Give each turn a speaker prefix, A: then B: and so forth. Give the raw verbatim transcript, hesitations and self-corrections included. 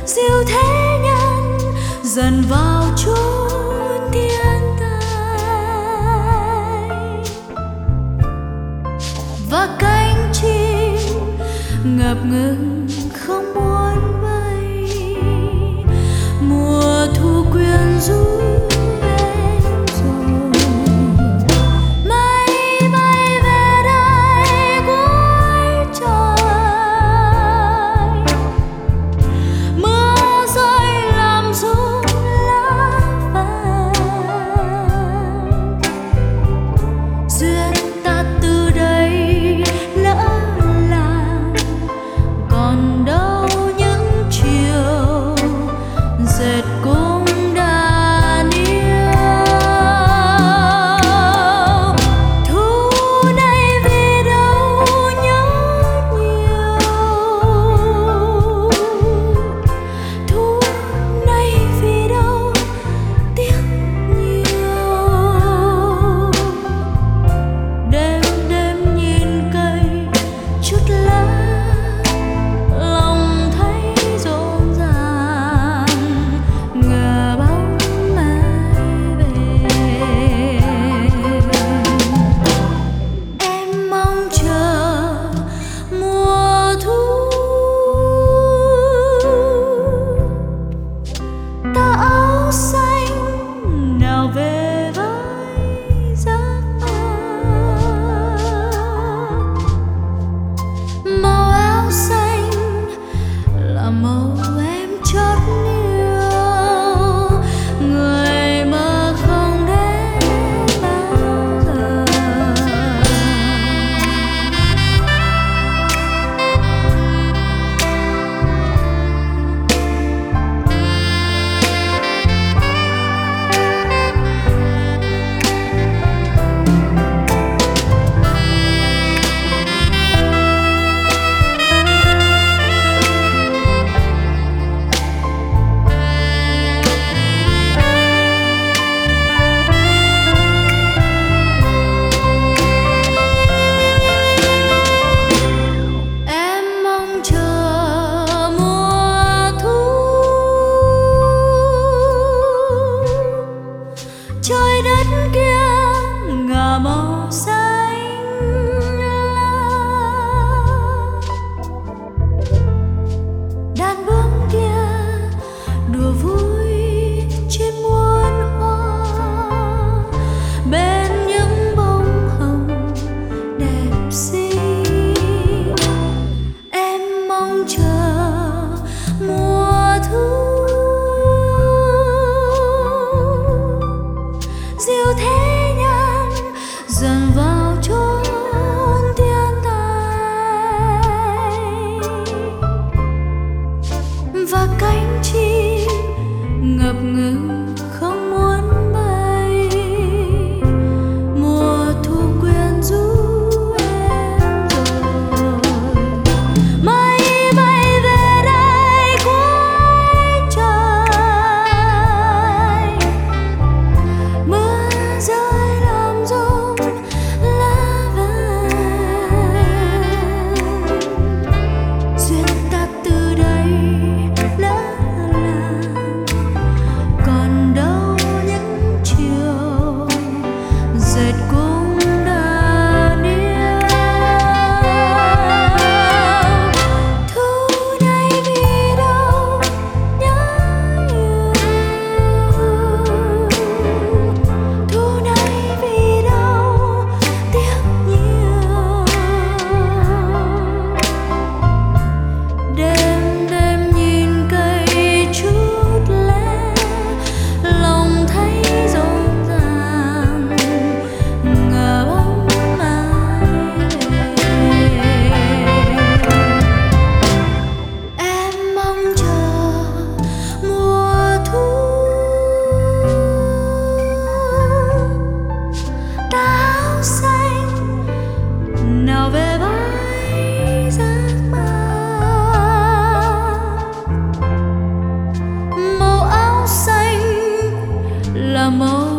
A: diệu thế nhân dần vào chốn thiên tài, và cánh chim ngập ngừng không muốn bay. Mùa thu quyến rũ trời đất kia ngả màu xanh lam, đàn bướm kia đùa vui trên muôn hoa, bên những bông hồng đẹp xinh. Em mong chờ mùa thu diệu thế nhân dần vào chốn thiên tài, và cánh chim ngập ngừng không muốn bay. Mùa thu quyến rũ em rồi, mây bay về đây cuối trời. Mưa rơi làm rụng lá vàng, duyên ta từ đây lỡ làng. Còn đâu những chiều dệt cung đàn yêu. Thu này vì đâu nhớ yêu, thu này vì đâu tiếc nhiều. Đêm đêm nhìn cây chút lẻ, lòng thấy rộn ràng ngờ bóng ai về. Em mong chờ mùa thu, áo xanh nào về bãi giấc mơ. Màu áo xanh là màu